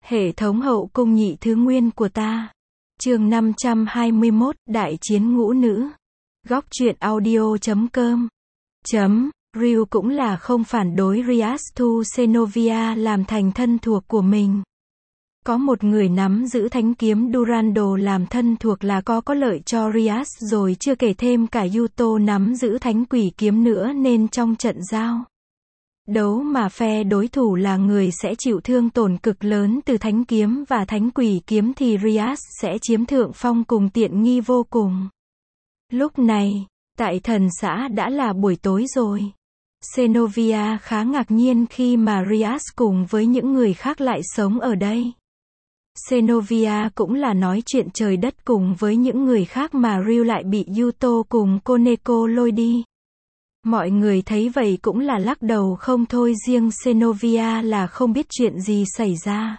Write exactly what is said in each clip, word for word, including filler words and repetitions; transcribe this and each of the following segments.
Hệ thống hậu cung nhị thứ nguyên của ta. Chương năm trăm hai mươi mốt, Đại chiến ngũ nữ. Góc truyện audio chấm com. Chấm, Ryu cũng là không phản đối Rias thu Xenovia làm thành thân thuộc của mình. Có một người nắm giữ thánh kiếm Durando làm thân thuộc là có có lợi cho Rias rồi, chưa kể thêm cả Yuto nắm giữ thánh quỷ kiếm nữa, nên trong trận giao đấu mà phe đối thủ là người sẽ chịu thương tổn cực lớn từ thánh kiếm và thánh quỷ kiếm thì Rias sẽ chiếm thượng phong cùng tiện nghi vô cùng. Lúc này, tại thần xã đã là buổi tối rồi. Xenovia khá ngạc nhiên khi mà Rias cùng với những người khác lại sống ở đây. Xenovia cũng là nói chuyện trời đất cùng với những người khác mà Ryu lại bị Yuto cùng Koneko lôi đi. Mọi người thấy vậy cũng là lắc đầu không thôi, riêng Xenovia là không biết chuyện gì xảy ra.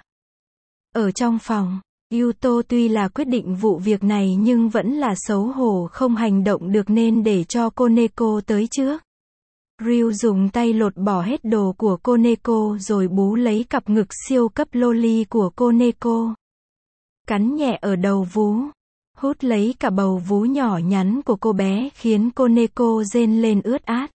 Ở trong phòng, Yuto tuy là quyết định vụ việc này nhưng vẫn là xấu hổ không hành động được nên để cho Koneko tới trước. Ryu dùng tay lột bỏ hết đồ của Koneko rồi bú lấy cặp ngực siêu cấp loli của Koneko. Cắn nhẹ ở đầu vú, hút lấy cả bầu vú nhỏ nhắn của cô bé khiến Koneko rên lên ướt át.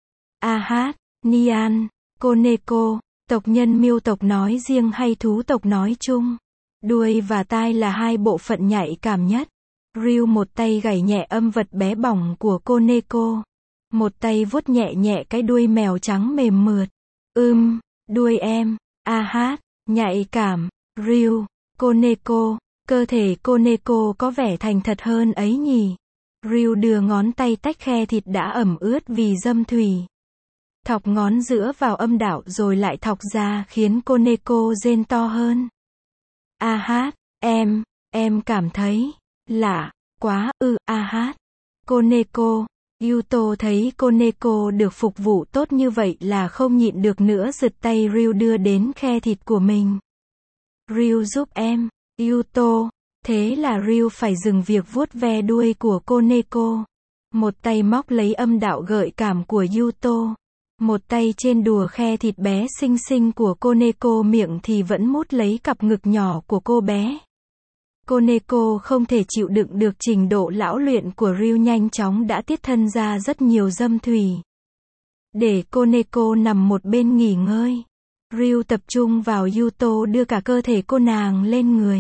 A hát, Nian, Koneko, tộc nhân miêu tộc nói riêng hay thú tộc nói chung, đuôi và tai là hai bộ phận nhạy cảm nhất. Ryu một tay gảy nhẹ âm vật bé bỏng của Koneko, một tay vuốt nhẹ nhẹ cái đuôi mèo trắng mềm mượt. Ưm, đuôi em, a hát, nhạy cảm, Ryu, Koneko, cơ thể Koneko có vẻ thành thật hơn ấy nhỉ. Ryu đưa ngón tay tách khe thịt đã ẩm ướt vì dâm thủy. Thọc ngón giữa vào âm đạo rồi lại thọc ra khiến Koneko rên to hơn. A hát, em, em cảm thấy lạ quá ư, a hát. Koneko, Yuto thấy Koneko được phục vụ tốt như vậy là không nhịn được nữa, giật tay Ryu đưa đến khe thịt của mình. Ryu giúp em, Yuto. Thế là Ryu phải dừng việc vuốt ve đuôi của Koneko. Một tay móc lấy âm đạo gợi cảm của Yuto. Một tay trên đùa khe thịt bé xinh xinh của Koneko, miệng thì vẫn mút lấy cặp ngực nhỏ của cô bé. Koneko không thể chịu đựng được trình độ lão luyện của Ryu, nhanh chóng đã tiết thân ra rất nhiều dâm thủy. Để Koneko nằm một bên nghỉ ngơi, Ryu tập trung vào Yuto đưa cả cơ thể cô nàng lên người.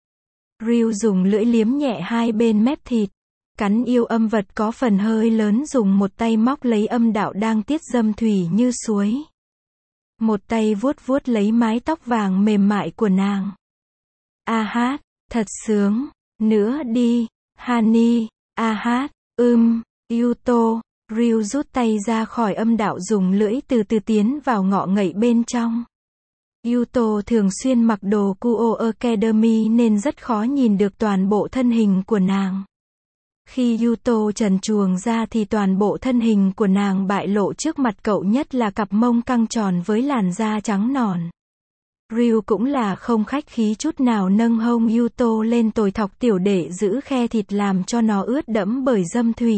Ryu dùng lưỡi liếm nhẹ hai bên mép thịt, cắn yêu âm vật có phần hơi lớn, dùng một tay móc lấy âm đạo đang tiết dâm thủy như suối. Một tay vuốt vuốt lấy mái tóc vàng mềm mại của nàng. A hát, thật sướng, nữa đi, Hani, a hát, ưm, Yuto. Ryu rút tay ra khỏi âm đạo, dùng lưỡi từ từ tiến vào ngọ ngậy bên trong. Yuto thường xuyên mặc đồ Kuo Academy nên rất khó nhìn được toàn bộ thân hình của nàng. Khi Yuto trần truồng ra thì toàn bộ thân hình của nàng bại lộ trước mặt cậu, nhất là cặp mông căng tròn với làn da trắng nõn. Ryu cũng là không khách khí chút nào nâng hông Yuto lên tồi thọc tiểu để giữ khe thịt làm cho nó ướt đẫm bởi dâm thủy.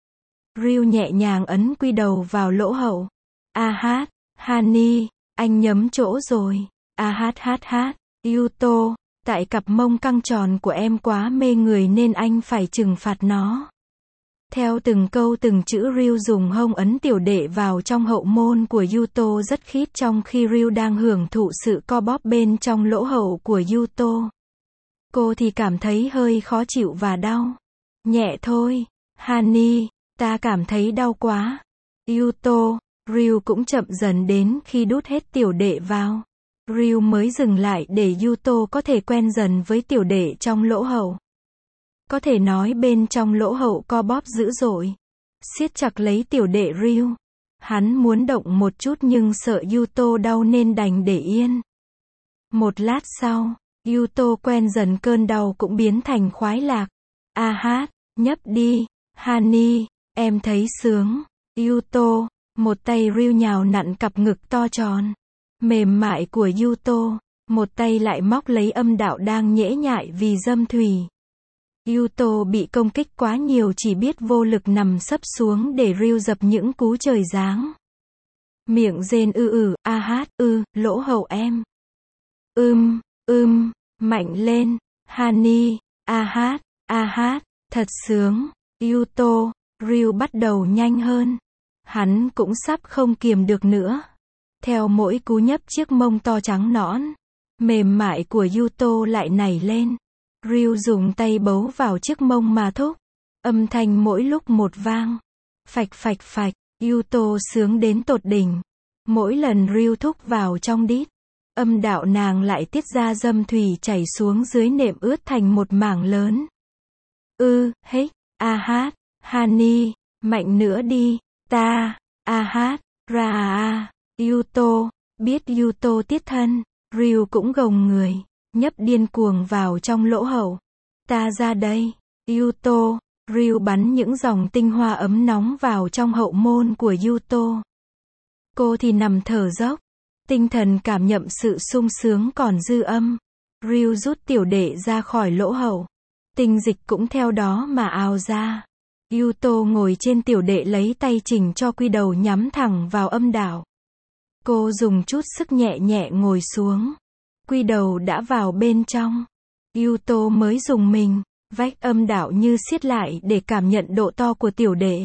Ryu nhẹ nhàng ấn quy đầu vào lỗ hậu. A hát, Hani, anh nhấm chỗ rồi. A hát hát hát, Yuto, tại cặp mông căng tròn của em quá mê người nên anh phải trừng phạt nó. Theo từng câu từng chữ, Ryu dùng hông ấn tiểu đệ vào trong hậu môn của Yuto rất khít, trong khi Ryu đang hưởng thụ sự co bóp bên trong lỗ hậu của Yuto. Cô thì cảm thấy hơi khó chịu và đau. Nhẹ thôi, Hani, ta cảm thấy đau quá. Yuto, Ryu cũng chậm dần đến khi đút hết tiểu đệ vào. Ryu mới dừng lại để Yuto có thể quen dần với tiểu đệ trong lỗ hậu. Có thể nói bên trong lỗ hậu co bóp dữ dội, siết chặt lấy tiểu đệ Ryu. Hắn muốn động một chút nhưng sợ Yuto đau nên đành để yên. Một lát sau, Yuto quen dần cơn đau cũng biến thành khoái lạc. A hát, nhấp đi, Hani, em thấy sướng. Yuto, một tay Ryu nhào nặn cặp ngực to tròn, mềm mại của Yuto, một tay lại móc lấy âm đạo đang nhễ nhại vì dâm thủy. Yuto bị công kích quá nhiều, chỉ biết vô lực nằm sấp xuống để Ryu dập những cú trời giáng. Miệng rên ư ử, a hát, ư, lỗ hậu em. Ưm, ưm, mạnh lên, honey, a hát, a hát, thật sướng, Yuto, Ryu bắt đầu nhanh hơn. Hắn cũng sắp không kiềm được nữa. Theo mỗi cú nhấp chiếc mông to trắng nõn, mềm mại của Yuto lại nảy lên. Ryu dùng tay bấu vào chiếc mông mà thúc. Âm thanh mỗi lúc một vang. Phạch phạch phạch, Yuto sướng đến tột đỉnh. Mỗi lần Ryu thúc vào trong đít, âm đạo nàng lại tiết ra dâm thủy chảy xuống dưới nệm ướt thành một mảng lớn. Ư, hích, a hát, honey, mạnh nữa đi, ta, a hát, ra a, Yuto, biết Yuto tiết thân, Ryu cũng gồng người, nhấp điên cuồng vào trong lỗ hậu. Ta ra đây, Yuto, Ryu bắn những dòng tinh hoa ấm nóng vào trong hậu môn của Yuto. Cô thì nằm thở dốc, tinh thần cảm nhận sự sung sướng còn dư âm. Ryu rút tiểu đệ ra khỏi lỗ hậu. Tinh dịch cũng theo đó mà ào ra. Yuto ngồi trên tiểu đệ lấy tay chỉnh cho quy đầu nhắm thẳng vào âm đạo. Cô dùng chút sức nhẹ nhẹ ngồi xuống. Quy đầu đã vào bên trong. Yuto mới dùng mình, vách âm đạo như siết lại để cảm nhận độ to của tiểu đệ.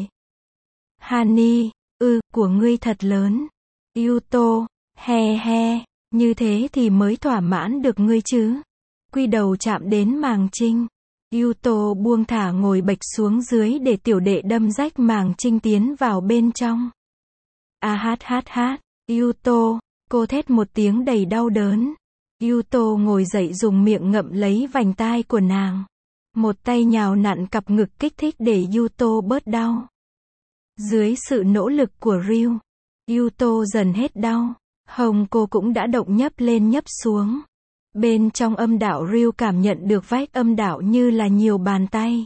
Honey, ư, của ngươi thật lớn. Yuto, he he, như thế thì mới thỏa mãn được ngươi chứ. Quy đầu chạm đến màng trinh. Yuto buông thả ngồi bệch xuống dưới để tiểu đệ đâm rách màng trinh tiến vào bên trong. A hát hát hát, Yuto, cô thét một tiếng đầy đau đớn. Yuto ngồi dậy dùng miệng ngậm lấy vành tai của nàng. Một tay nhào nặn cặp ngực kích thích để Yuto bớt đau. Dưới sự nỗ lực của Ryu, Yuto dần hết đau. Hồng cô cũng đã động nhấp lên nhấp xuống. Bên trong âm đạo Ryu cảm nhận được vách âm đạo như là nhiều bàn tay.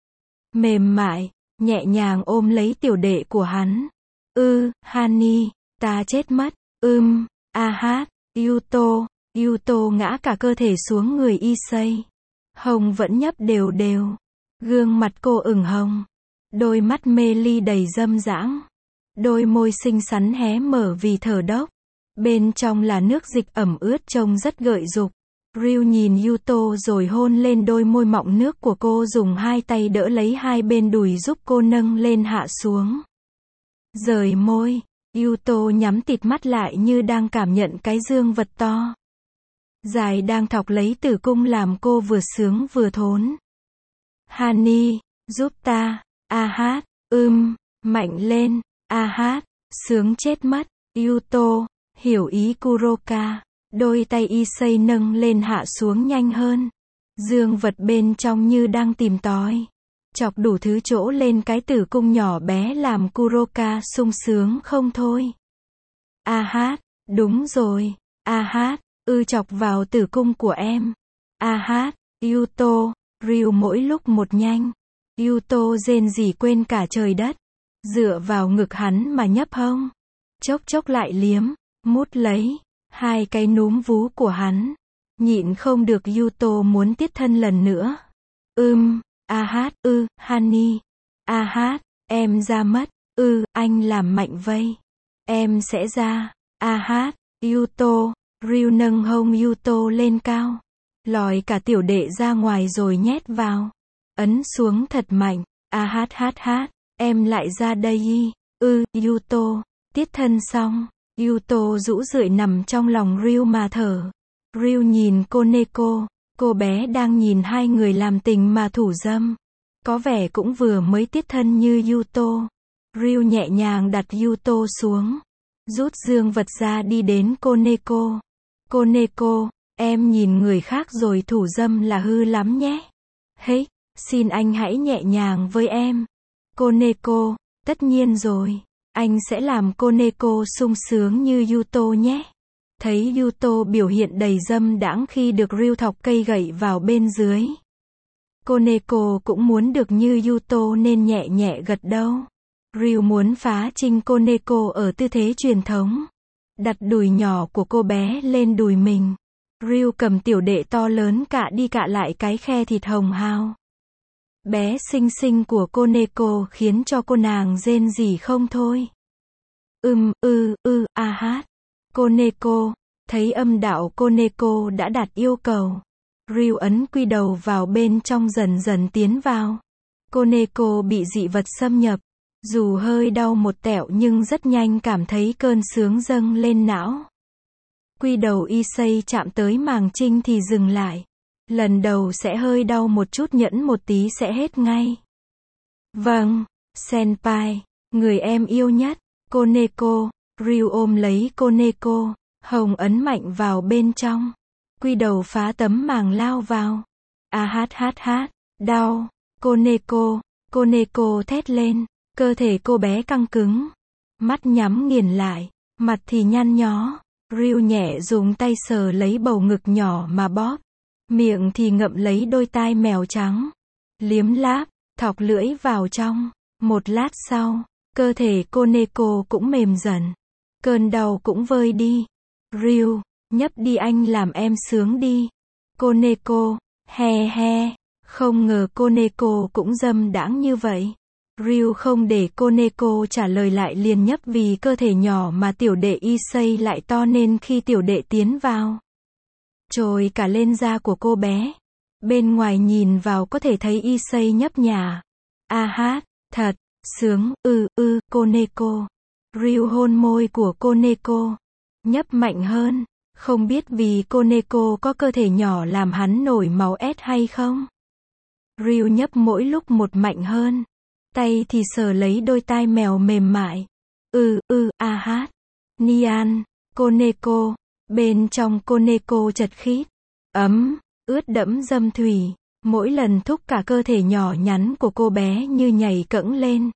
Mềm mại, nhẹ nhàng ôm lấy tiểu đệ của hắn. Ư, honey, ta chết mất. Ưm, a hát, Yuto, Yuto ngã cả cơ thể xuống người Issei. Hồng vẫn nhấp đều đều. Gương mặt cô ửng hồng. Đôi mắt mê ly đầy dâm dãng. Đôi môi xinh xắn hé mở vì thở đốc. Bên trong là nước dịch ẩm ướt trông rất gợi dục. Ryu nhìn Yuto rồi hôn lên đôi môi mọng nước của cô, dùng hai tay đỡ lấy hai bên đùi giúp cô nâng lên hạ xuống. Rời môi, Yuto nhắm tịt mắt lại như đang cảm nhận cái dương vật to dài đang thọc lấy tử cung làm cô vừa sướng vừa thốn. Honey, giúp ta, a hát, ưm, mạnh lên, a hát, sướng chết mất, Yuto, hiểu ý Kuroka. Đôi tay Issei nâng lên hạ xuống nhanh hơn. Dương vật bên trong như đang tìm tòi. Chọc đủ thứ chỗ lên cái tử cung nhỏ bé làm Kuroka sung sướng không thôi. A hát, đúng rồi, a hát, ư chọc vào tử cung của em. A hát, Yuto, Ryu mỗi lúc một nhanh. Yuto rên rỉ quên cả trời đất. Dựa vào ngực hắn mà nhấp hông. Chốc chốc lại liếm, mút lấy hai cái núm vú của hắn. Nhịn không được Yuto muốn tiết thân lần nữa. Ưm, a hát, ư, honey. A hát, em ra mất. Ư, anh làm mạnh vây. Em sẽ ra. A hát, Yuto. Ryu nâng hông Yuto lên cao. Lòi cả tiểu đệ ra ngoài rồi nhét vào. Ấn xuống thật mạnh. A hát hát hát. Em lại ra đây y. Ư, Yuto. Tiết thân xong. Yuto rũ rượi nằm trong lòng Ryu mà thở. Ryu nhìn cô Neko. Cô bé đang nhìn hai người làm tình mà thủ dâm. Có vẻ cũng vừa mới tiết thân như Yuto. Ryu nhẹ nhàng đặt Yuto xuống. Rút dương vật ra đi đến cô Neko. Cô Neko, em nhìn người khác rồi thủ dâm là hư lắm nhé. Hey, xin anh hãy nhẹ nhàng với em. Cô Neko, tất nhiên rồi. Anh sẽ làm cô Neko sung sướng như Yuto nhé. Thấy Yuto biểu hiện đầy dâm đãng khi được Ryu thọc cây gậy vào bên dưới. Cô Neko cũng muốn được như Yuto nên nhẹ nhẹ gật đầu. Ryu muốn phá trinh cô Neko ở tư thế truyền thống. Đặt đùi nhỏ của cô bé lên đùi mình. Ryu cầm tiểu đệ to lớn cạ đi cạ lại cái khe thịt hồng hào. Bé xinh xinh của cô Neko khiến cho cô nàng rên rỉ không thôi. Ừm, ư, ư, a hát. Cô Neko, Thấy âm đạo Koneko đã đạt yêu cầu. Ryu ấn quy đầu vào bên trong dần dần tiến vào. Koneko bị dị vật xâm nhập. Dù hơi đau một tẹo nhưng rất nhanh cảm thấy cơn sướng dâng lên não. Quy đầu Issei chạm tới màng trinh thì dừng lại. Lần đầu sẽ hơi đau một chút, nhẫn một tí sẽ hết ngay. Vâng, Senpai, người em yêu nhất. Koneko. Ryu ôm lấy Koneko. Hồng ấn mạnh vào bên trong. Quy đầu phá tấm màng lao vào. A hát hát hát. Đau. Koneko. Koneko thét lên. Cơ thể cô bé căng cứng. Mắt nhắm nghiền lại. Mặt thì nhăn nhó. Ryu nhẹ dùng tay sờ lấy bầu ngực nhỏ mà bóp. Miệng thì ngậm lấy đôi tai mèo trắng. Liếm láp, thọc lưỡi vào trong. Một lát sau, cơ thể Koneko cũng mềm dần. Cơn đau cũng vơi đi. Ryu, nhấp đi anh làm em sướng đi. Koneko, he he. Không ngờ Koneko cũng dâm đãng như vậy. Ryu không để Koneko trả lời lại liền nhấp, vì cơ thể nhỏ mà tiểu đệ Issei lại to nên khi tiểu đệ tiến vào, trồi cả lên da của cô bé. Bên ngoài nhìn vào có thể thấy Issei nhấp nhả. A hát, thật, sướng, ư, ư, Koneko. Ryu hôn môi của Koneko. Nhấp mạnh hơn. Không biết vì Koneko có cơ thể nhỏ làm hắn nổi máu ét hay không? Ryu nhấp mỗi lúc một mạnh hơn. Tay thì sờ lấy đôi tai mèo mềm mại. Ừ, ừ, a hát. Nian, Koneko. Bên trong Koneko chật khít. Ấm, ướt đẫm dâm thủy. Mỗi lần thúc cả cơ thể nhỏ nhắn của cô bé như nhảy cẫng lên.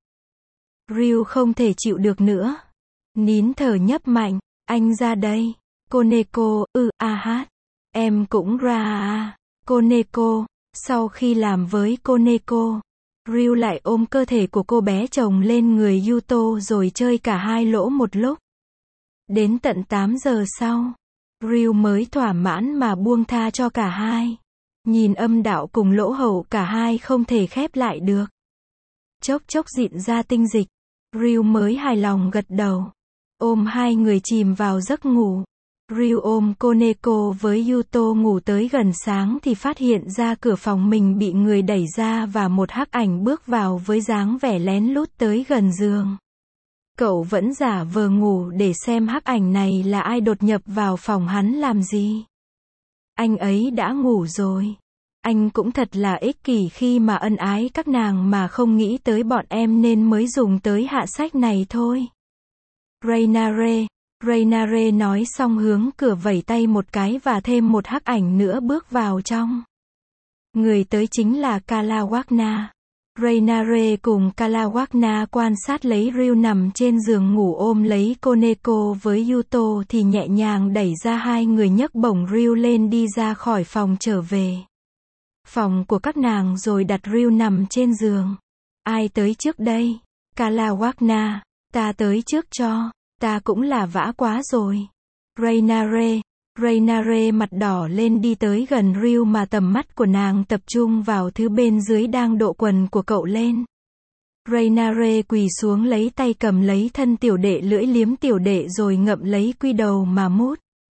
Ryu không thể chịu được nữa. Nín thở nhấp mạnh. Anh ra đây. Koneko, ừ, a hát. Em cũng ra à. Koneko. Sau khi làm với Koneko, Ryu lại ôm cơ thể của cô bé chồng lên người Yuto rồi chơi cả hai lỗ một lúc. Đến tận tám giờ sau, Ryu mới thỏa mãn mà buông tha cho cả hai. Nhìn âm đạo cùng lỗ hậu cả hai không thể khép lại được. Chốc chốc dịn ra tinh dịch, Ryu mới hài lòng gật đầu. Ôm hai người chìm vào giấc ngủ. Ryu ôm Koneko với Yuto ngủ tới gần sáng thì phát hiện ra cửa phòng mình bị người đẩy ra và một hắc ảnh bước vào với dáng vẻ lén lút tới gần giường. Cậu vẫn giả vờ ngủ để xem hắc ảnh này là ai đột nhập vào phòng hắn làm gì. Anh ấy đã ngủ rồi. Anh cũng thật là ích kỷ khi mà ân ái các nàng mà không nghĩ tới bọn em nên mới dùng tới hạ sách này thôi. Rainare. Rainare nói xong hướng cửa vẩy tay một cái và thêm một hắc ảnh nữa bước vào trong. Người tới chính là Kalawakna. Rainare cùng Kalawakna quan sát lấy Ryu nằm trên giường ngủ ôm lấy Koneko với Yuto thì nhẹ nhàng đẩy ra hai người nhấc bổng Ryu lên đi ra khỏi phòng trở về phòng của các nàng rồi đặt Ryu nằm trên giường. Ai tới trước đây? Kalawakna. Ta tới trước cho. Ta cũng là vã quá rồi. Rainare. Rainare mặt đỏ lên đi tới gần Ryu mà tầm mắt của nàng tập trung vào thứ bên dưới đang độ quần của cậu lên. Rainare quỳ xuống lấy tay cầm lấy thân tiểu đệ, lưỡi liếm tiểu đệ rồi ngậm lấy quy đầu mà mút.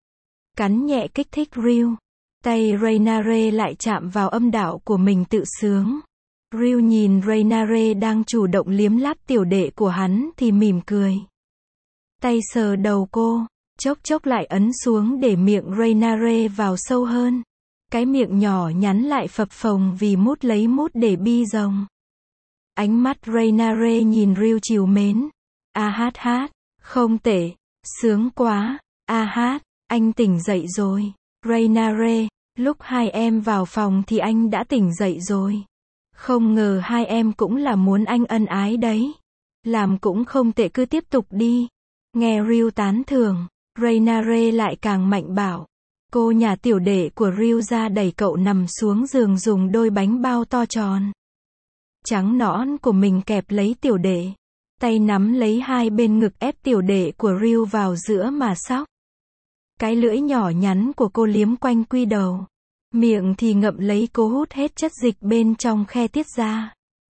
Cắn nhẹ kích thích Ryu. Tay Rainare lại chạm vào âm đạo của mình tự sướng. Ryu nhìn Rainare đang chủ động liếm láp tiểu đệ của hắn thì mỉm cười. Tay sờ đầu cô, chốc chốc lại ấn xuống để miệng Rainare vào sâu hơn. Cái miệng nhỏ nhắn lại phập phồng vì mút lấy mút để bi rồng. Ánh mắt Rainare nhìn Ryu trìu mến. A hát hát, không tệ, sướng quá. A hát, anh tỉnh dậy rồi. Rainare, lúc hai em vào phòng thì anh đã tỉnh dậy rồi. Không ngờ hai em cũng là muốn anh ân ái đấy. Làm cũng không tệ, cứ tiếp tục đi. Nghe Ryu tán thưởng, Rainare lại càng mạnh bảo. Cô nhà tiểu đệ của Ryu ra đẩy cậu nằm xuống giường dùng đôi bánh bao to tròn trắng nõn của mình kẹp lấy tiểu đệ. Tay nắm lấy hai bên ngực ép tiểu đệ của Ryu vào giữa mà xóc. Cái lưỡi nhỏ nhắn của cô liếm quanh quy đầu. Miệng thì ngậm lấy cố hút hết chất dịch bên trong khe tiết ra.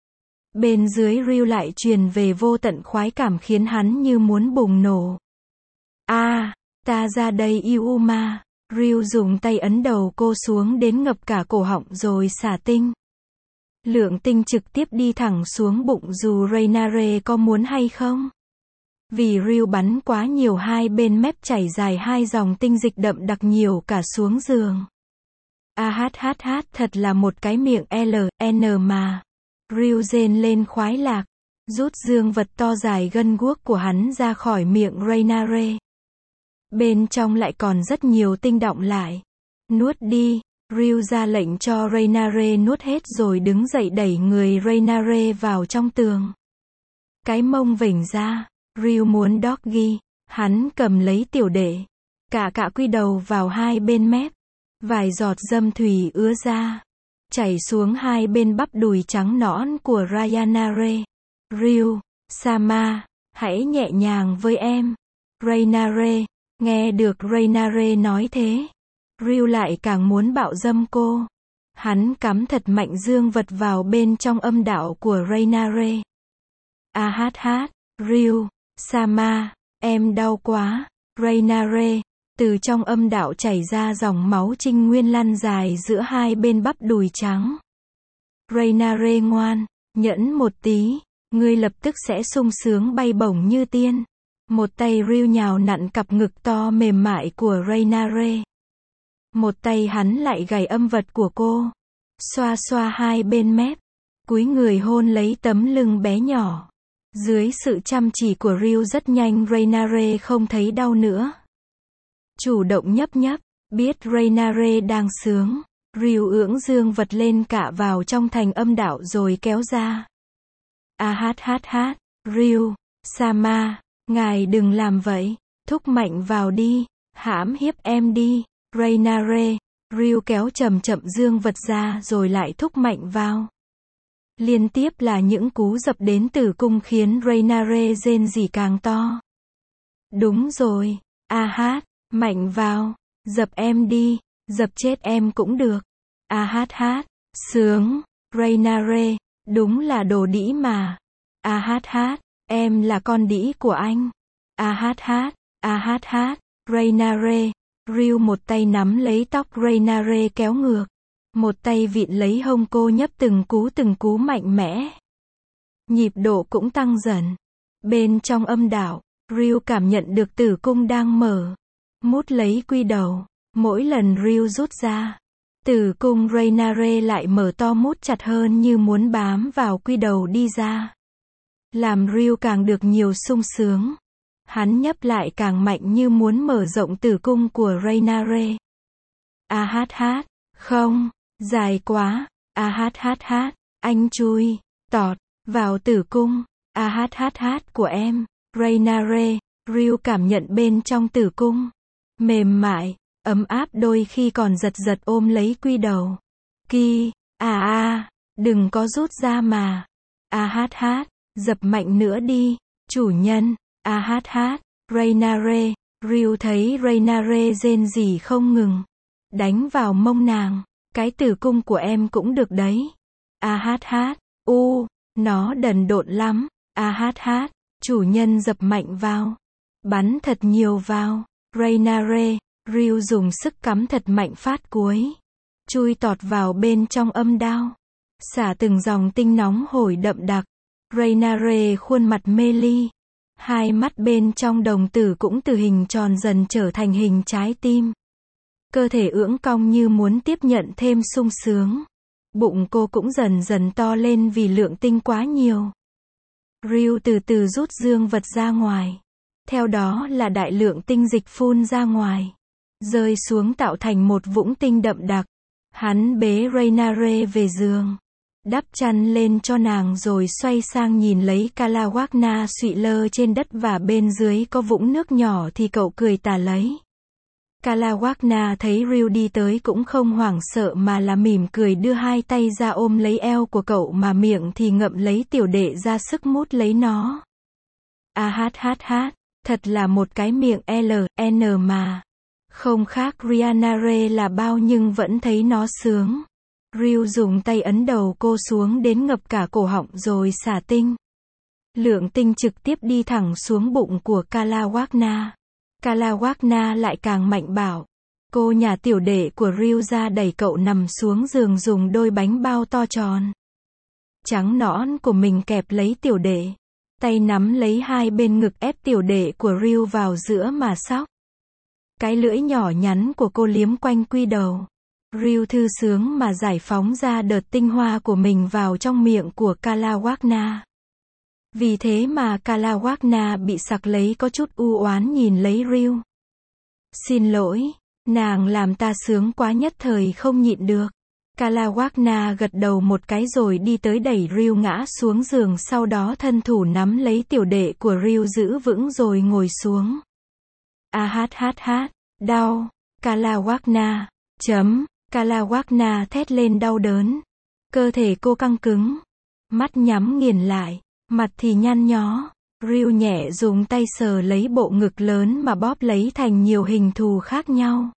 Bên dưới Ryu lại truyền về vô tận khoái cảm khiến hắn như muốn bùng nổ. A, à, Ta ra đây yêu mà. Ryu dùng tay ấn đầu cô xuống đến ngập cả cổ họng rồi xả tinh. Lượng tinh trực tiếp đi thẳng xuống bụng dù Raynare có muốn hay không. Vì Ryu bắn quá nhiều, hai bên mép chảy dài hai dòng tinh dịch đậm đặc nhiều cả xuống giường. A hát hát hát, thật là một cái miệng L, N mà. Ryu rên lên khoái lạc, rút dương vật to dài gân guốc của hắn ra khỏi miệng Raynare. Bên trong lại còn rất nhiều tinh đọng lại. Nuốt đi. Ryu ra lệnh cho Raynare nuốt hết rồi đứng dậy đẩy người Raynare vào trong tường. Cái mông vểnh ra. Ryu muốn doggy. Hắn cầm lấy tiểu đệ. Cả cạ quy đầu vào hai bên mép. Vài giọt dâm thủy ứa ra. Chảy xuống hai bên bắp đùi trắng nõn của Raynare. Ryu, Sama, hãy nhẹ nhàng với em. Raynare, nghe được Raynare nói thế. Ryu lại càng muốn bạo dâm cô. Hắn cắm thật mạnh dương vật vào bên trong âm đạo của Raynare. A hát hát, Ryu, Sama, em đau quá. Raynare, từ trong âm đạo chảy ra dòng máu trinh nguyên lăn dài giữa hai bên bắp đùi trắng. Raynare ngoan, nhẫn một tí, ngươi lập tức sẽ sung sướng bay bổng như tiên. Một tay Ryu nhào nặn cặp ngực to mềm mại của Raynare. Một tay hắn lại gảy âm vật của cô. Xoa xoa hai bên mép. Cúi người hôn lấy tấm lưng bé nhỏ. Dưới sự chăm chỉ của Ryu rất nhanh Raynare không thấy đau nữa. Chủ động nhấp nhấp. Biết Raynare đang sướng. Ryu ưỡng dương vật lên cả vào trong thành âm đạo rồi kéo ra. A hát hát hát. Ryu, Sama, ngài đừng làm vậy. Thúc mạnh vào đi. Hãm hiếp em đi. Raynare, Ryu kéo chậm chậm dương vật ra rồi lại thúc mạnh vào. Liên tiếp là những cú dập đến tử cung khiến Raynare rên rỉ càng to. Đúng rồi, a hát, mạnh vào, dập em đi, dập chết em cũng được. A hát hát, sướng, Raynare, đúng là đồ đĩ mà. A hát hát, em là con đĩ của anh. A hát hát, a hát hát, Raynare. Ryu một tay nắm lấy tóc Raynare kéo ngược. Một tay vịn lấy hông cô nhấp từng cú từng cú mạnh mẽ. Nhịp độ cũng tăng dần. Bên trong âm đạo, Ryu cảm nhận được tử cung đang mở. Mút lấy quy đầu. Mỗi lần Ryu rút ra, tử cung Raynare lại mở to mút chặt hơn như muốn bám vào quy đầu đi ra. Làm Ryu càng được nhiều sung sướng. Hắn nhấp lại càng mạnh như muốn mở rộng tử cung của Raynare. A hát hát, không, dài quá. A hát hát hát, anh chui, tọt, vào tử cung. A hát hát hát của em, Raynare. Ryu cảm nhận bên trong tử cung. Mềm mại, ấm áp đôi khi còn giật giật ôm lấy quy đầu. Ki, à à, đừng có rút ra mà. A hát hát, dập mạnh nữa đi, chủ nhân. A hát hát, Raynare. Ryu thấy Raynare rên rỉ không ngừng. Đánh vào mông nàng. Cái tử cung của em cũng được đấy. A hát hát, u, nó đần độn lắm. A hát hát, chủ nhân dập mạnh vào. Bắn thật nhiều vào. Raynare. Ryu dùng sức cắm thật mạnh phát cuối. Chui tọt vào bên trong âm đạo. Xả từng dòng tinh nóng hổi đậm đặc. Raynare khuôn mặt mê ly. Hai mắt bên trong đồng tử cũng từ hình tròn dần trở thành hình trái tim. Cơ thể ưỡng cong như muốn tiếp nhận thêm sung sướng. Bụng cô cũng dần dần to lên vì lượng tinh quá nhiều. Ryu từ từ rút dương vật ra ngoài. Theo đó là đại lượng tinh dịch phun ra ngoài. Rơi xuống tạo thành một vũng tinh đậm đặc. Hắn bế Raynare về giường. Đắp chăn lên cho nàng rồi xoay sang nhìn lấy Kalawagna sụi lơ trên đất và bên dưới có vũng nước nhỏ thì cậu cười tà lấy. Kalawagna thấy Ryu đi tới cũng không hoảng sợ mà là mỉm cười đưa hai tay ra ôm lấy eo của cậu mà miệng thì ngậm lấy tiểu đệ ra sức mút lấy nó. A hát hát hát, thật là một cái miệng L, N mà. Không khác Raynare là bao nhưng vẫn thấy nó sướng. Ryu dùng tay ấn đầu cô xuống đến ngập cả cổ họng rồi xả tinh. Lượng tinh trực tiếp đi thẳng xuống bụng của Kalawagna. Kalawagna lại càng mạnh bảo. Cô nhà tiểu đệ của Ryuja đẩy cậu nằm xuống giường dùng đôi bánh bao to tròn trắng nõn của mình kẹp lấy tiểu đệ. Tay nắm lấy hai bên ngực ép tiểu đệ của Ryu vào giữa mà xóc. Cái lưỡi nhỏ nhắn của cô liếm quanh quy đầu. Ryu thư sướng mà giải phóng ra đợt tinh hoa của mình vào trong miệng của Kalawagna. Vì thế mà Kalawagna bị sặc lấy có chút u oán nhìn lấy Ryu. Xin lỗi, nàng làm ta sướng quá nhất thời không nhịn được. Kalawagna gật đầu một cái rồi đi tới đẩy Ryu ngã xuống giường, sau đó thân thủ nắm lấy tiểu đệ của Ryu giữ vững rồi ngồi xuống. A hát hát hát, đau, Kalawagna, chấm, Kalawagna thét lên đau đớn. Cơ thể cô căng cứng, mắt nhắm nghiền lại, mặt thì nhăn nhó. Ryu nhẹ dùng tay sờ lấy bộ ngực lớn mà bóp lấy thành nhiều hình thù khác nhau.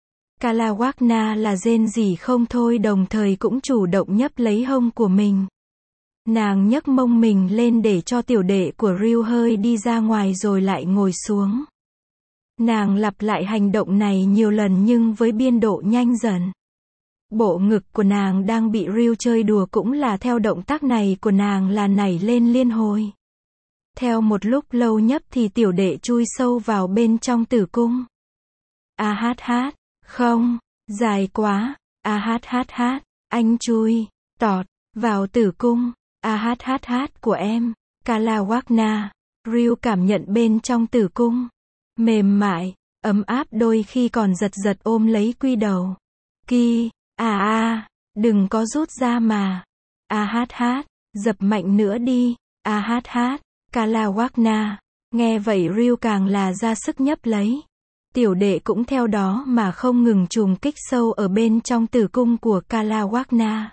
Kalawagna là rên rỉ không thôi, đồng thời cũng chủ động nhấp lấy hông của mình. Nàng nhấc mông mình lên để cho tiểu đệ của Ryu hơi đi ra ngoài rồi lại ngồi xuống. Nàng lặp lại hành động này nhiều lần nhưng với biên độ nhanh dần. Bộ ngực của nàng đang bị Ryu chơi đùa cũng là theo động tác này của nàng là nảy lên liên hồi. Theo một lúc lâu nhấp thì tiểu đệ chui sâu vào bên trong tử cung. A hát hát, không, dài quá, a hát hát hát, anh chui, tọt, vào tử cung, a hát hát hát của em, Kalawagna. Ryu cảm nhận bên trong tử cung, mềm mại, ấm áp, đôi khi còn giật giật ôm lấy quy đầu. Ki, à à, đừng có rút ra mà. A hát hát, dập mạnh nữa đi, a hát hát, Kalawagna. Nghe vậy Ryu càng là ra sức nhấp lấy. Tiểu đệ cũng theo đó mà không ngừng trùng kích sâu ở bên trong tử cung của Kalawagna.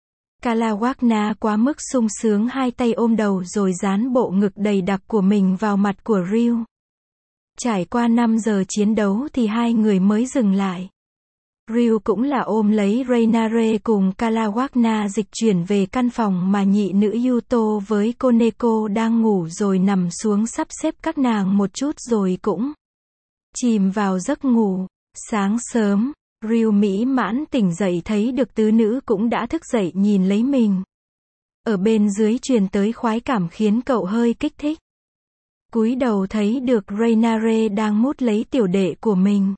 Kalawagna quá mức sung sướng, hai tay ôm đầu rồi dán bộ ngực đầy đặc của mình vào mặt của Ryu. Trải qua năm giờ chiến đấu thì hai người mới dừng lại. Ryu cũng là ôm lấy Rainare cùng Kalawagna dịch chuyển về căn phòng mà nhị nữ Yuto với Koneko đang ngủ rồi nằm xuống sắp xếp các nàng một chút rồi cũng chìm vào giấc ngủ. Sáng sớm, Ryu mỹ mãn tỉnh dậy thấy được tứ nữ cũng đã thức dậy nhìn lấy mình. Ở bên dưới truyền tới khoái cảm khiến cậu hơi kích thích. Cúi đầu thấy được Rainare đang mút lấy tiểu đệ của mình.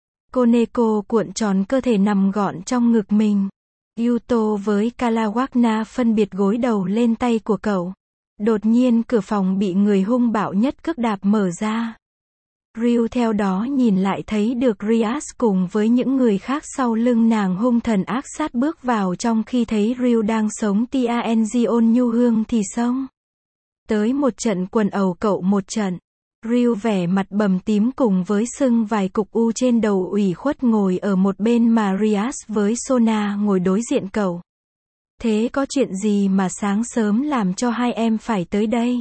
Koneko cuộn tròn cơ thể nằm gọn trong ngực mình. Yuto với Kalawagna phân biệt gối đầu lên tay của cậu. Đột nhiên cửa phòng bị người hung bạo nhất cước đạp mở ra. Ryu theo đó nhìn lại thấy được Rias cùng với những người khác sau lưng nàng hung thần ác sát bước vào, trong khi thấy Ryu đang sống tang ôn nhu hương thì xong. Tới một trận quần ẩu cậu một trận. Ryu vẻ mặt bầm tím cùng với sưng vài cục u trên đầu ủy khuất ngồi ở một bên mà Rias với Sona ngồi đối diện cậu. Thế có chuyện gì mà sáng sớm làm cho hai em phải tới đây?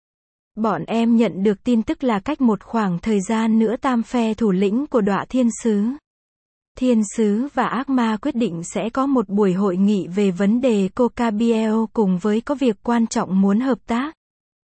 Bọn em nhận được tin tức là cách một khoảng thời gian nữa tam phe thủ lĩnh của Đọa Thiên Sứ, Thiên Sứ và Ác Ma quyết định sẽ có một buổi hội nghị về vấn đề Cocabiel cùng với có việc quan trọng muốn hợp tác.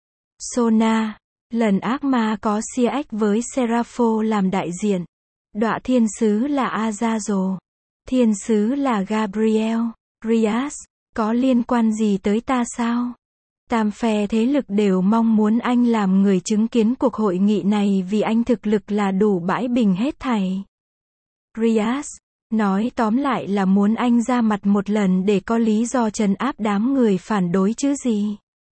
Sona, lần Ác Ma có Siac với Serapho làm đại diện. Đọa Thiên Sứ là Azazo. Thiên Sứ là Gabriel. Rias, có liên quan gì tới ta sao? Tam phe thế lực đều mong muốn anh làm người chứng kiến cuộc hội nghị này vì anh thực lực là đủ bãi bình hết thảy. Rias, nói tóm lại là muốn anh ra mặt một lần để có lý do trấn áp đám người phản đối chứ gì.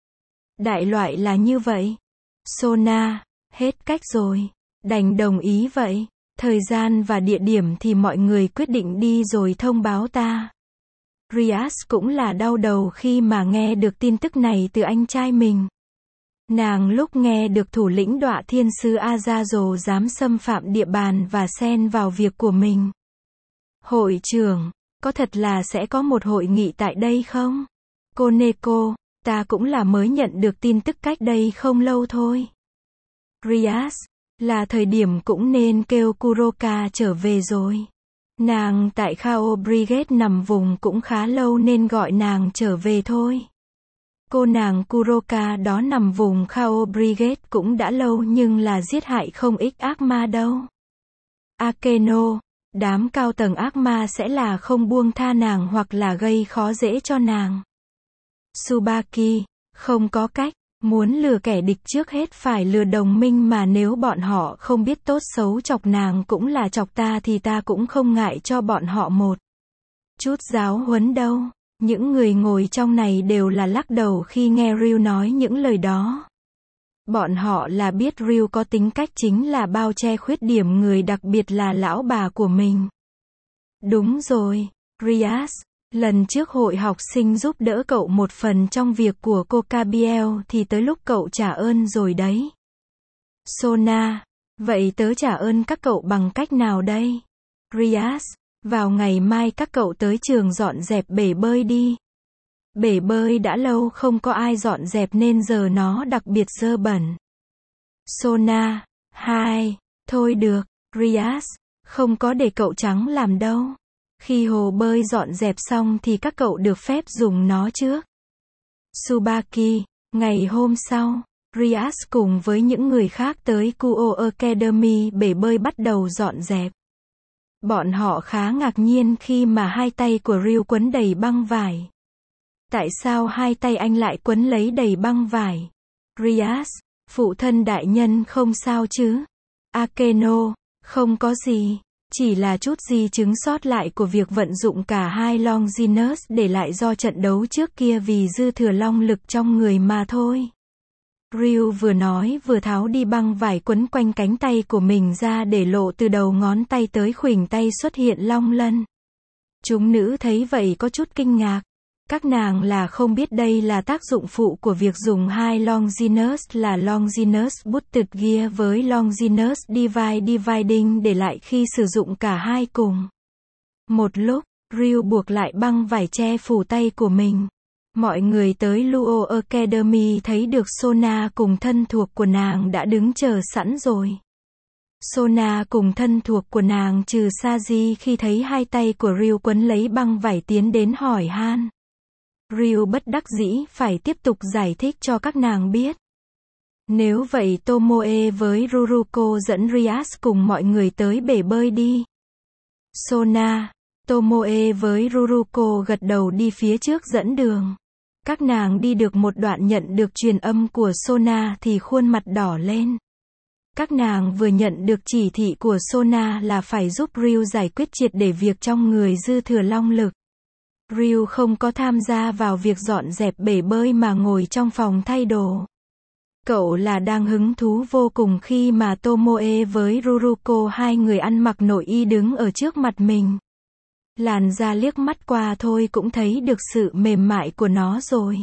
Đại loại là như vậy. Sona, hết cách rồi. Đành đồng ý vậy. Thời gian và địa điểm thì mọi người quyết định đi rồi thông báo ta. Rias cũng là đau đầu khi mà nghe được tin tức này từ anh trai mình. Nàng lúc nghe được thủ lĩnh Đọa Thiên Sứ Azazo dám xâm phạm địa bàn và xen vào việc của mình. Hội trưởng, có thật là sẽ có một hội nghị tại đây không? Koneko, ta cũng là mới nhận được tin tức cách đây không lâu thôi. Rias, là thời điểm cũng nên kêu Kuroka trở về rồi. Nàng tại Khao Brigade nằm vùng cũng khá lâu nên gọi nàng trở về thôi. Cô nàng Kuroka đó nằm vùng Khao Brigade cũng đã lâu nhưng là giết hại không ít ác ma đâu. Akeno, đám cao tầng ác ma sẽ là không buông tha nàng hoặc là gây khó dễ cho nàng. Tsubaki, không có cách, muốn lừa kẻ địch trước hết phải lừa đồng minh mà nếu bọn họ không biết tốt xấu chọc nàng cũng là chọc ta thì ta cũng không ngại cho bọn họ một chút giáo huấn đâu. Những người ngồi trong này đều là lắc đầu khi nghe Ryu nói những lời đó. Bọn họ là biết Ryu có tính cách chính là bao che khuyết điểm người đặc biệt là lão bà của mình. Đúng rồi, Rias, lần trước hội học sinh giúp đỡ cậu một phần trong việc của cô Kabiel thì tới lúc cậu trả ơn rồi đấy. Sona, vậy tớ trả ơn các cậu bằng cách nào đây? Rias, vào ngày mai các cậu tới trường dọn dẹp bể bơi đi. Bể bơi đã lâu không có ai dọn dẹp nên giờ nó đặc biệt dơ bẩn. Sona, hai, thôi được, Rias, không có để cậu trắng làm đâu. Khi hồ bơi dọn dẹp xong thì các cậu được phép dùng nó trước. Tsubaki, ngày hôm sau, Rias cùng với những người khác tới Kuo Academy bể bơi bắt đầu dọn dẹp. Bọn họ khá ngạc nhiên khi mà hai tay của Ryu quấn đầy băng vải. Tại sao hai tay anh lại quấn lấy đầy băng vải? Rias, phụ thân đại nhân không sao chứ? Akeno, không có gì. Chỉ là chút di chứng sót lại của việc vận dụng cả hai Longinus để lại do trận đấu trước kia vì dư thừa long lực trong người mà thôi. Ryu vừa nói vừa tháo đi băng vải quấn quanh cánh tay của mình ra để lộ từ đầu ngón tay tới khuỷu tay xuất hiện long lân. Chúng nữ thấy vậy có chút kinh ngạc. Các nàng là không biết đây là tác dụng phụ của việc dùng hai Longinus là Longinus Booted Gear với Longinus Divide Dividing để lại khi sử dụng cả hai cùng. Một lúc, Ryu buộc lại băng vải che phủ tay của mình. Mọi người tới Luo Academy thấy được Sona cùng thân thuộc của nàng đã đứng chờ sẵn rồi. Sona cùng thân thuộc của nàng trừ Saji khi thấy hai tay của Ryu quấn lấy băng vải tiến đến hỏi han. Ryu bất đắc dĩ phải tiếp tục giải thích cho các nàng biết. Nếu vậy Tomoe với Ruruko dẫn Rias cùng mọi người tới bể bơi đi. Sona, Tomoe với Ruruko gật đầu đi phía trước dẫn đường. Các nàng đi được một đoạn nhận được truyền âm của Sona thì khuôn mặt đỏ lên. Các nàng vừa nhận được chỉ thị của Sona là phải giúp Ryu giải quyết triệt để việc trong người dư thừa long lực. Ryu không có tham gia vào việc dọn dẹp bể bơi mà ngồi trong phòng thay đồ. Cậu là đang hứng thú vô cùng khi mà Tomoe với Ruruko hai người ăn mặc nội y đứng ở trước mặt mình. Làn da liếc mắt qua thôi cũng thấy được sự mềm mại của nó rồi.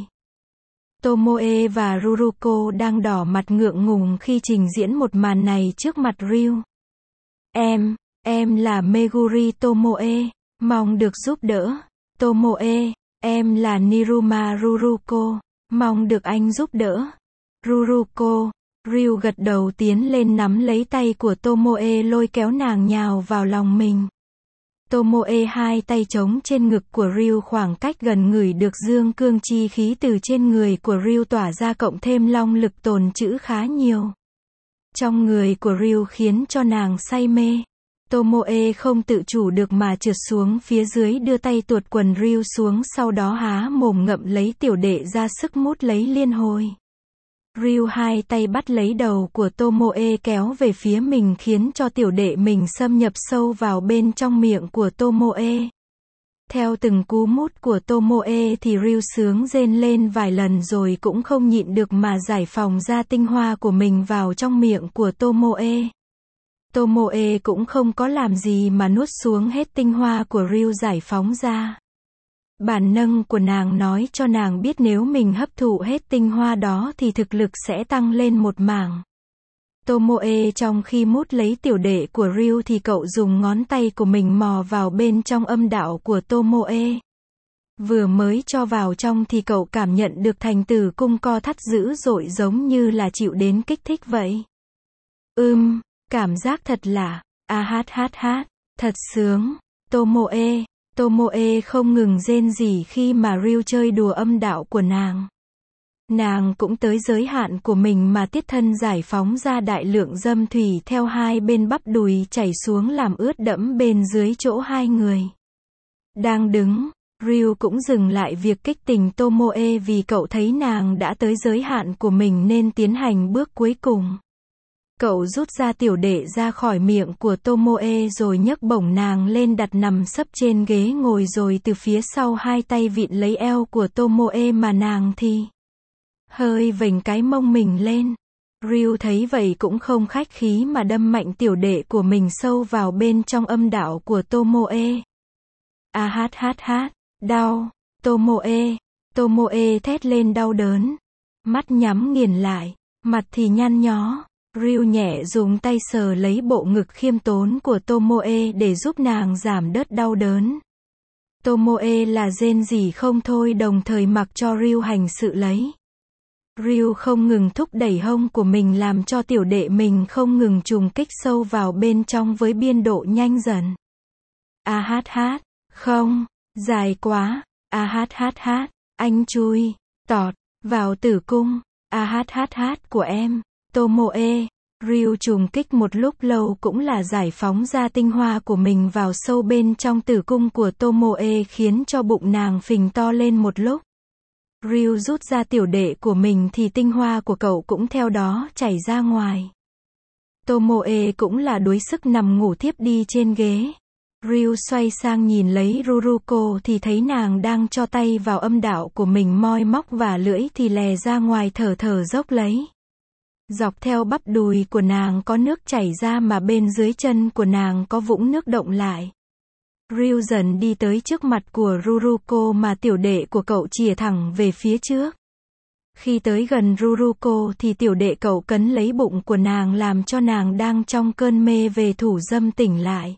Tomoe và Ruruko đang đỏ mặt ngượng ngùng khi trình diễn một màn này trước mặt Ryu. Em, em là Meguri Tomoe, mong được giúp đỡ. Tomoe, em là Niruma Ruruko, mong được anh giúp đỡ. Ruruko, Ryu gật đầu tiến lên nắm lấy tay của Tomoe lôi kéo nàng nhào vào lòng mình. Tomoe hai tay trống trên ngực của Ryu khoảng cách gần ngửi được dương cương chi khí từ trên người của Ryu tỏa ra cộng thêm long lực tồn trữ khá nhiều. Trong người của Ryu khiến cho nàng say mê. Tomoe không tự chủ được mà trượt xuống phía dưới đưa tay tuột quần Ryu xuống sau đó há mồm ngậm lấy tiểu đệ ra sức mút lấy liên hồi. Ryu hai tay bắt lấy đầu của Tomoe kéo về phía mình khiến cho tiểu đệ mình xâm nhập sâu vào bên trong miệng của Tomoe. Theo từng cú mút của Tomoe thì Ryu sướng rên lên vài lần rồi cũng không nhịn được mà giải phóng ra tinh hoa của mình vào trong miệng của Tomoe. Tomoe cũng không có làm gì mà nuốt xuống hết tinh hoa của Ryu giải phóng ra. Bản năng của nàng nói cho nàng biết nếu mình hấp thụ hết tinh hoa đó thì thực lực sẽ tăng lên một mảng. Tomoe trong khi mút lấy tiểu đệ của Ryu thì cậu dùng ngón tay của mình mò vào bên trong âm đạo của Tomoe. Vừa mới cho vào trong thì cậu cảm nhận được thành tử cung co thắt dữ dội giống như là chịu đến kích thích vậy. Ưm, cảm giác thật lạ, a hát hát hát, thật sướng, Tomoe. Tomoe không ngừng rên rỉ khi mà Ryu chơi đùa âm đạo của nàng. Nàng cũng tới giới hạn của mình mà tiết thân giải phóng ra đại lượng dâm thủy theo hai bên bắp đùi chảy xuống làm ướt đẫm bên dưới chỗ hai người đang đứng. Ryu cũng dừng lại việc kích tình Tomoe vì cậu thấy nàng đã tới giới hạn của mình nên tiến hành bước cuối cùng. Cậu rút ra tiểu đệ ra khỏi miệng của Tomoe rồi nhấc bổng nàng lên đặt nằm sấp trên ghế ngồi rồi từ phía sau hai tay vịn lấy eo của Tomoe mà nàng thì hơi vểnh cái mông mình lên. Ryu thấy vậy cũng không khách khí mà đâm mạnh tiểu đệ của mình sâu vào bên trong âm đạo của Tomoe. A hát hát hát, đau, Tomoe, Tomoe thét lên đau đớn. Mắt nhắm nghiền lại, mặt thì nhăn nhó. Ryu nhẹ dùng tay sờ lấy bộ ngực khiêm tốn của Tomoe để giúp nàng giảm đớt đau đớn. Tomoe là rên rỉ không thôi đồng thời mặc cho Ryu hành sự lấy. Ryu không ngừng thúc đẩy hông của mình làm cho tiểu đệ mình không ngừng trùng kích sâu vào bên trong với biên độ nhanh dần. A hát hát, không, dài quá, a hát hát hát, anh chui, tọt, vào tử cung, a hát hát hát của em, Tomoe. Ryu trùng kích một lúc lâu cũng là giải phóng ra tinh hoa của mình vào sâu bên trong tử cung của Tomoe khiến cho bụng nàng phình to lên một lúc. Ryu rút ra tiểu đệ của mình thì tinh hoa của cậu cũng theo đó chảy ra ngoài. Tomoe cũng là đuối sức nằm ngủ thiếp đi trên ghế. Ryu xoay sang nhìn lấy Ruruko thì thấy nàng đang cho tay vào âm đạo của mình moi móc và lưỡi thì lè ra ngoài thở thở dốc lấy. Dọc theo bắp đùi của nàng có nước chảy ra mà bên dưới chân của nàng có vũng nước động lại. Ryu dần đi tới trước mặt của Ruruko mà tiểu đệ của cậu chìa thẳng về phía trước. Khi tới gần Ruruko thì tiểu đệ cậu cấn lấy bụng của nàng làm cho nàng đang trong cơn mê về thủ dâm tỉnh lại.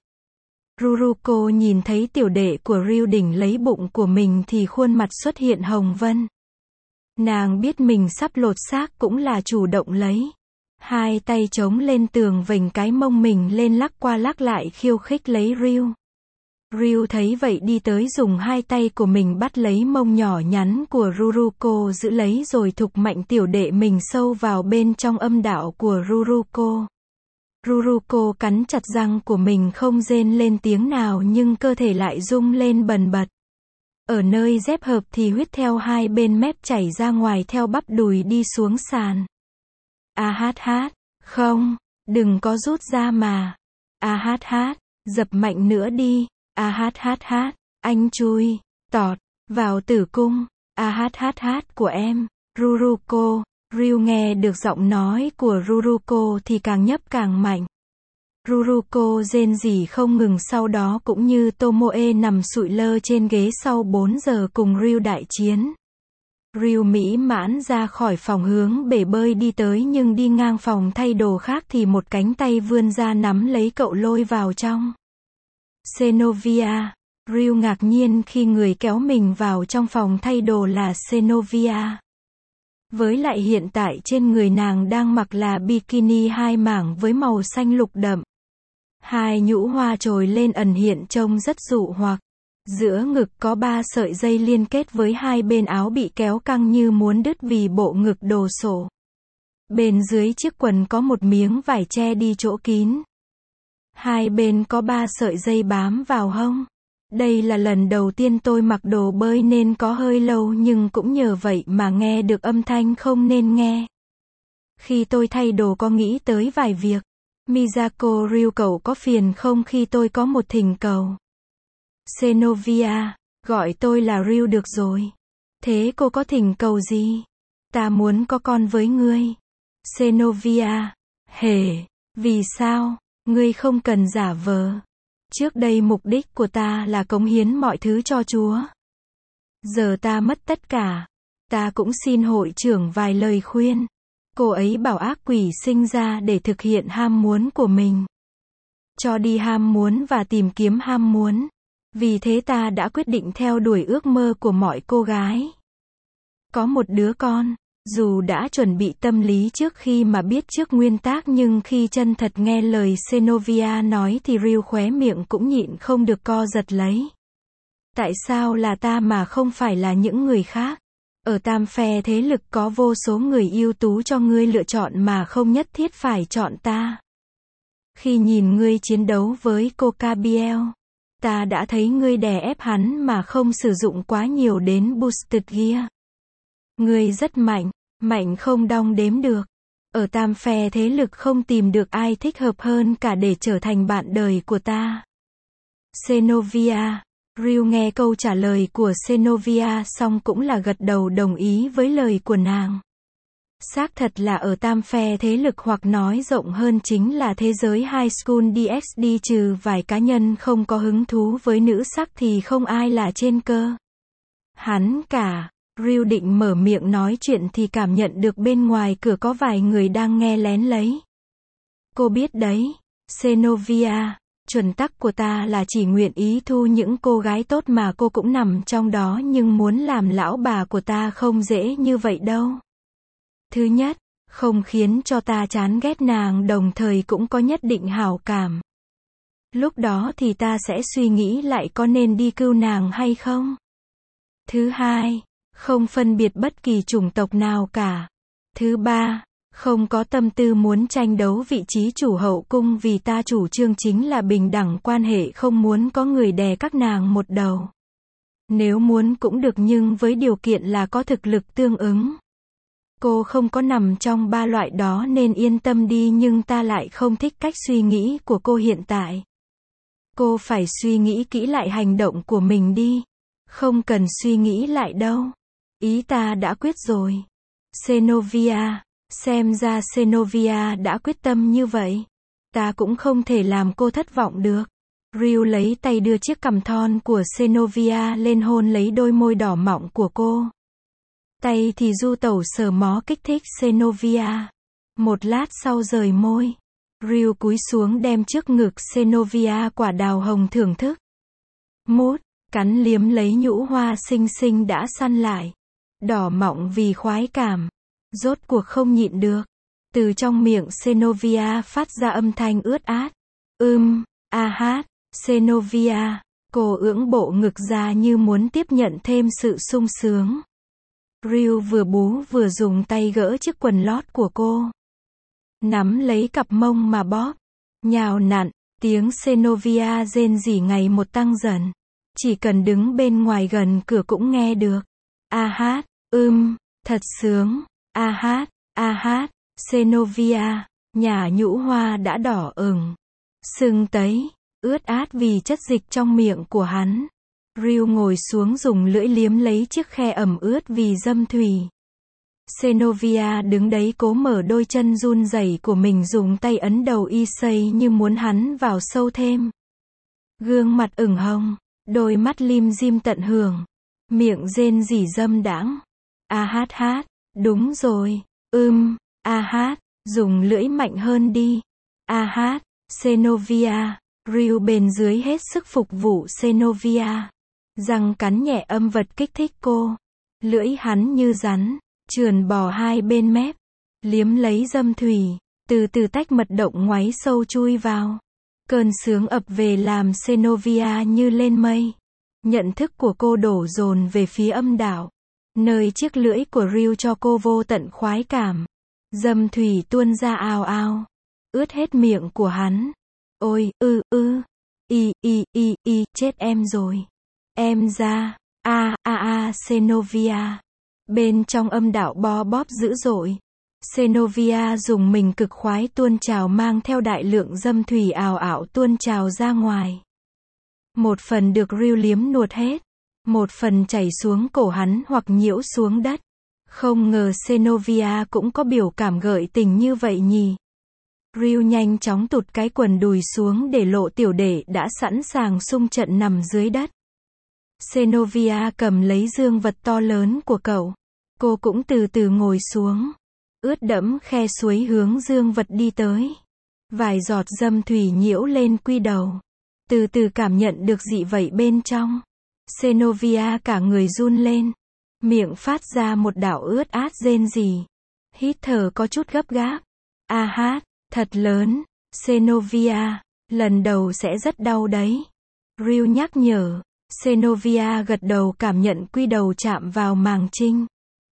Ruruko nhìn thấy tiểu đệ của Ryu đỉnh lấy bụng của mình thì khuôn mặt xuất hiện hồng vân. Nàng biết mình sắp lột xác cũng là chủ động lấy. Hai tay chống lên tường vểnh cái mông mình lên lắc qua lắc lại khiêu khích lấy Ryu. Ryu thấy vậy đi tới dùng hai tay của mình bắt lấy mông nhỏ nhắn của Ruruko giữ lấy rồi thục mạnh tiểu đệ mình sâu vào bên trong âm đạo của Ruruko. Ruruko cắn chặt răng của mình không rên lên tiếng nào nhưng cơ thể lại rung lên bần bật. Ở nơi dép hợp thì huyết theo hai bên mép chảy ra ngoài theo bắp đùi đi xuống sàn. A hát hát, không, đừng có rút ra mà. A hát hát, dập mạnh nữa đi. A hát hát hát, anh chui, tọt, vào tử cung. A hát hát hát của em, Ruruko. Ryu nghe được giọng nói của Ruruko thì càng nhấp càng mạnh. Ruruko rên rỉ không ngừng sau đó cũng như Tomoe nằm sụi lơ trên ghế sau bốn giờ cùng Ryu đại chiến. Ryu mỹ mãn ra khỏi phòng hướng bể bơi đi tới nhưng đi ngang phòng thay đồ khác thì một cánh tay vươn ra nắm lấy cậu lôi vào trong. Xenovia. Ryu ngạc nhiên khi người kéo mình vào trong phòng thay đồ là Xenovia. Với lại hiện tại trên người nàng đang mặc là bikini hai mảng với màu xanh lục đậm. Hai nhũ hoa trồi lên ẩn hiện trông rất dụ hoặc. Giữa ngực có ba sợi dây liên kết với hai bên áo bị kéo căng như muốn đứt vì bộ ngực đồ sộ. Bên dưới chiếc quần có một miếng vải che đi chỗ kín. Hai bên có ba sợi dây bám vào hông. Đây là lần đầu tiên tôi mặc đồ bơi nên có hơi lâu nhưng cũng nhờ vậy mà nghe được âm thanh không nên nghe. Khi tôi thay đồ có nghĩ tới vài việc. Miyako Ryu cậu có phiền không khi tôi có một thỉnh cầu? Xenovia, gọi tôi là Ryu được rồi. Thế cô có thỉnh cầu gì? Ta muốn có con với ngươi. Xenovia, hề, vì sao? Ngươi không cần giả vờ. Trước đây mục đích của ta là cống hiến mọi thứ cho Chúa. Giờ ta mất tất cả. Ta cũng xin hội trưởng vài lời khuyên. Cô ấy bảo ác quỷ sinh ra để thực hiện ham muốn của mình. Cho đi ham muốn và tìm kiếm ham muốn. Vì thế ta đã quyết định theo đuổi ước mơ của mọi cô gái. Có một đứa con. Dù đã chuẩn bị tâm lý trước khi mà biết trước nguyên tắc nhưng khi chân thật nghe lời Xenovia nói thì Ryu khóe miệng cũng nhịn không được co giật lấy. Tại sao là ta mà không phải là những người khác? Ở tam phe thế lực có vô số người ưu tú cho ngươi lựa chọn mà không nhất thiết phải chọn ta. Khi nhìn ngươi chiến đấu với Coca Biel, ta đã thấy ngươi đè ép hắn mà không sử dụng quá nhiều đến boosted gear. Ngươi rất mạnh, mạnh không đong đếm được. Ở tam phe thế lực không tìm được ai thích hợp hơn cả để trở thành bạn đời của ta. Xenovia. Ryu nghe câu trả lời của Xenovia xong cũng là gật đầu đồng ý với lời của nàng. Xác thật là ở tam phe thế lực hoặc nói rộng hơn chính là thế giới High School đê ích đê trừ vài cá nhân không có hứng thú với nữ sắc thì không ai là trên cơ. Hắn cả. Ryu định mở miệng nói chuyện thì cảm nhận được bên ngoài cửa có vài người đang nghe lén lấy. Cô biết đấy, Xenovia, chuẩn tắc của ta là chỉ nguyện ý thu những cô gái tốt mà cô cũng nằm trong đó, nhưng muốn làm lão bà của ta không dễ như vậy đâu. Thứ nhất, không khiến cho ta chán ghét nàng, đồng thời cũng có nhất định hảo cảm. Lúc đó thì ta sẽ suy nghĩ lại có nên đi cứu nàng hay không. Thứ hai, không phân biệt bất kỳ chủng tộc nào cả. Thứ ba, không có tâm tư muốn tranh đấu vị trí chủ hậu cung vì ta chủ trương chính là bình đẳng quan hệ, không muốn có người đè các nàng một đầu. Nếu muốn cũng được nhưng với điều kiện là có thực lực tương ứng. Cô không có nằm trong ba loại đó nên yên tâm đi, nhưng ta lại không thích cách suy nghĩ của cô hiện tại. Cô phải suy nghĩ kỹ lại hành động của mình đi. Không cần suy nghĩ lại đâu. Ý ta đã quyết rồi. Xenovia. Xem ra Xenovia đã quyết tâm như vậy. Ta cũng không thể làm cô thất vọng được. Ryu lấy tay đưa chiếc cằm thon của Xenovia lên hôn lấy đôi môi đỏ mọng của cô. Tay thì du tẩu sờ mó kích thích Xenovia. Một lát sau rời môi. Ryu cúi xuống đem trước ngực Xenovia quả đào hồng thưởng thức. Mút, cắn liếm lấy nhũ hoa xinh xinh đã săn lại. Đỏ mọng vì khoái cảm. Rốt cuộc không nhịn được. Từ trong miệng Xenovia phát ra âm thanh ướt át. Ưm, a hát, Xenovia. Cô ưỡng bộ ngực ra như muốn tiếp nhận thêm sự sung sướng. Ryu vừa bú vừa dùng tay gỡ chiếc quần lót của cô. Nắm lấy cặp mông mà bóp. Nhào nặn, tiếng Xenovia rên rỉ ngày một tăng dần. Chỉ cần đứng bên ngoài gần cửa cũng nghe được. A hát, ưm, thật sướng. A hát, a hát, Xenovia, nhả nhũ hoa đã đỏ ửng, sưng tấy, ướt át vì chất dịch trong miệng của hắn. Ryu ngồi xuống dùng lưỡi liếm lấy chiếc khe ẩm ướt vì dâm thủy. Xenovia đứng đấy cố mở đôi chân run rẩy của mình, dùng tay ấn đầu y xây như muốn hắn vào sâu thêm. Gương mặt ửng hồng, đôi mắt lim dim tận hưởng, miệng rên rỉ dâm đãng. A hát hát, đúng rồi, ưm, a hát, dùng lưỡi mạnh hơn đi. A hát, Xenovia, Ryu bên dưới hết sức phục vụ Xenovia. Răng cắn nhẹ âm vật kích thích cô. Lưỡi hắn như rắn, trườn bò hai bên mép, liếm lấy dâm thủy, từ từ tách mật động ngoáy sâu chui vào. Cơn sướng ập về làm Xenovia như lên mây. Nhận thức của cô đổ dồn về phía âm đạo, nơi chiếc lưỡi của Ryu cho cô vô tận khoái cảm. Dâm thủy tuôn ra ào ào, ướt hết miệng của hắn. Ôi, ư, ư, y, y, y, y, chết em rồi. Em ra, a, a, a, Xenovia. Bên trong âm đạo bó bóp dữ dội. Xenovia dùng mình cực khoái tuôn trào mang theo đại lượng dâm thủy ào ảo tuôn trào ra ngoài. Một phần được Ryu liếm nuốt hết. Một phần chảy xuống cổ hắn hoặc nhiễu xuống đất. Không ngờ Xenovia cũng có biểu cảm gợi tình như vậy nhỉ. Ryu nhanh chóng tụt cái quần đùi xuống để lộ tiểu đệ đã sẵn sàng xung trận nằm dưới đất. Xenovia cầm lấy dương vật to lớn của cậu. Cô cũng từ từ ngồi xuống. Ướt đẫm khe suối hướng dương vật đi tới. Vài giọt dâm thủy nhiễu lên quy đầu. Từ từ cảm nhận được dị vậy bên trong. Xenovia cả người run lên. Miệng phát ra một đạo ướt át rên rỉ. Hít thở có chút gấp gáp. A hát, thật lớn. Xenovia, lần đầu sẽ rất đau đấy. Ryu nhắc nhở. Xenovia gật đầu cảm nhận quy đầu chạm vào màng trinh.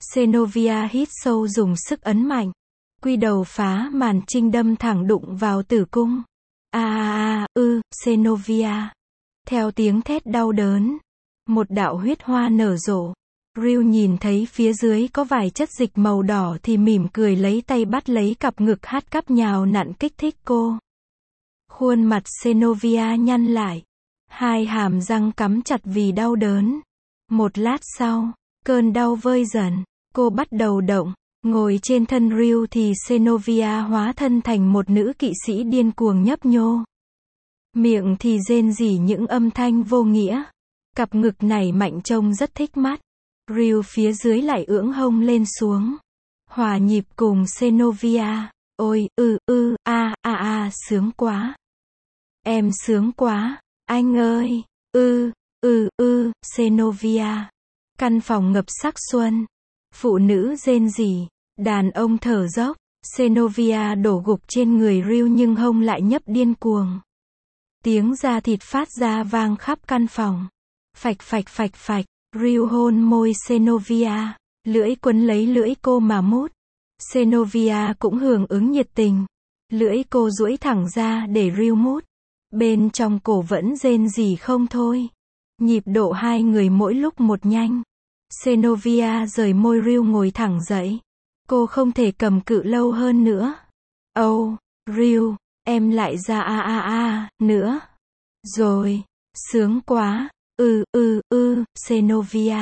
Xenovia hít sâu dùng sức ấn mạnh. Quy đầu phá màn trinh đâm thẳng đụng vào tử cung. A a a, ư, Xenovia. Theo tiếng thét đau đớn, một đạo huyết hoa nở rộ. Ryu nhìn thấy phía dưới có vài chất dịch màu đỏ thì mỉm cười lấy tay bắt lấy cặp ngực hát cắp nhào nặn kích thích cô. Khuôn mặt Xenovia nhăn lại. Hai hàm răng cắm chặt vì đau đớn. Một lát sau, cơn đau vơi dần. Cô bắt đầu động. Ngồi trên thân Ryu thì Xenovia hóa thân thành một nữ kỵ sĩ điên cuồng nhấp nhô. Miệng thì rên rỉ những âm thanh vô nghĩa. Cặp ngực này mạnh trông rất thích mắt. Ryu phía dưới lại ưỡng hông lên xuống. Hòa nhịp cùng Xenovia. Ôi, ư, ư, a, a, a, sướng quá. Em sướng quá, anh ơi, ư, ư, ư, Xenovia. Căn phòng ngập sắc xuân. Phụ nữ rên rỉ, đàn ông thở dốc. Xenovia đổ gục trên người Ryu nhưng hông lại nhấp điên cuồng. Tiếng da thịt phát ra vang khắp căn phòng. Phạch phạch phạch phạch, Ryu hôn môi Xenovia, lưỡi quấn lấy lưỡi cô mà mút. Xenovia cũng hưởng ứng nhiệt tình. Lưỡi cô duỗi thẳng ra để Ryu mút. Bên trong cổ vẫn rên rỉ không thôi. Nhịp độ hai người mỗi lúc một nhanh. Xenovia rời môi Ryu ngồi thẳng dậy. Cô không thể cầm cự lâu hơn nữa. Oh, Ryu, em lại ra a a a, nữa. Rồi, sướng quá, ư ư ư, Xenovia.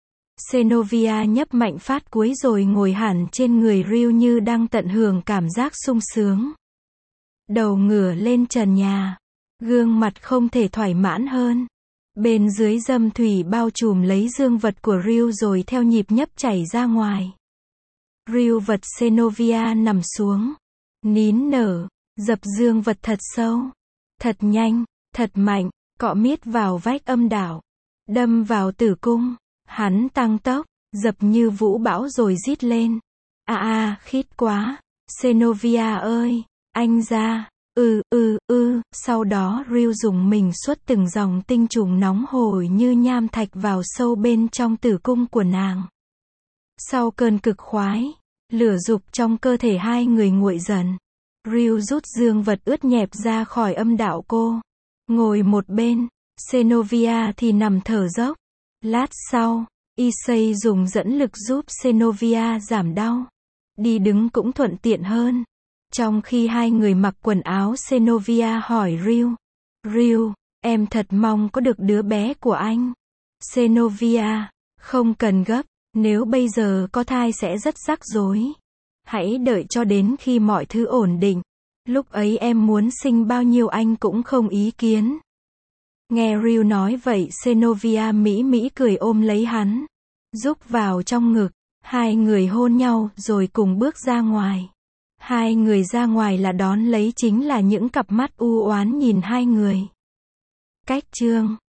Xenovia nhấp mạnh phát cuối rồi ngồi hẳn trên người Ryu như đang tận hưởng cảm giác sung sướng. Đầu ngửa lên trần nhà. Gương mặt không thể thoải mãn hơn. Bên dưới dâm thủy bao trùm lấy dương vật của Ryu rồi theo nhịp nhấp chảy ra ngoài. Ryu vật Xenovia nằm xuống. Nín nở, dập dương vật thật sâu. Thật nhanh, thật mạnh, cọ miết vào vách âm đạo. Đâm vào tử cung. Hắn tăng tốc, dập như vũ bão rồi rít lên. A a, khít quá. Xenovia ơi, anh ra. Ừ, ừ, ừ, sau đó Ryu dùng mình xuất từng dòng tinh trùng nóng hổi như nham thạch vào sâu bên trong tử cung của nàng. Sau cơn cực khoái, lửa dục trong cơ thể hai người nguội dần. Ryu rút dương vật ướt nhẹp ra khỏi âm đạo cô. Ngồi một bên, Xenovia thì nằm thở dốc. Lát sau, Issei dùng dẫn lực giúp Xenovia giảm đau. Đi đứng cũng thuận tiện hơn. Trong khi hai người mặc quần áo, Xenovia hỏi Ryu. Ryu, em thật mong có được đứa bé của anh. Xenovia, không cần gấp, nếu bây giờ có thai sẽ rất rắc rối. Hãy đợi cho đến khi mọi thứ ổn định. Lúc ấy em muốn sinh bao nhiêu anh cũng không ý kiến. Nghe Ryu nói vậy, Xenovia mỹ mỹ cười ôm lấy hắn. Rúc vào trong ngực. Hai người hôn nhau rồi cùng bước ra ngoài. Hai người ra ngoài là đón lấy chính là những cặp mắt u oán nhìn hai người. Cách chương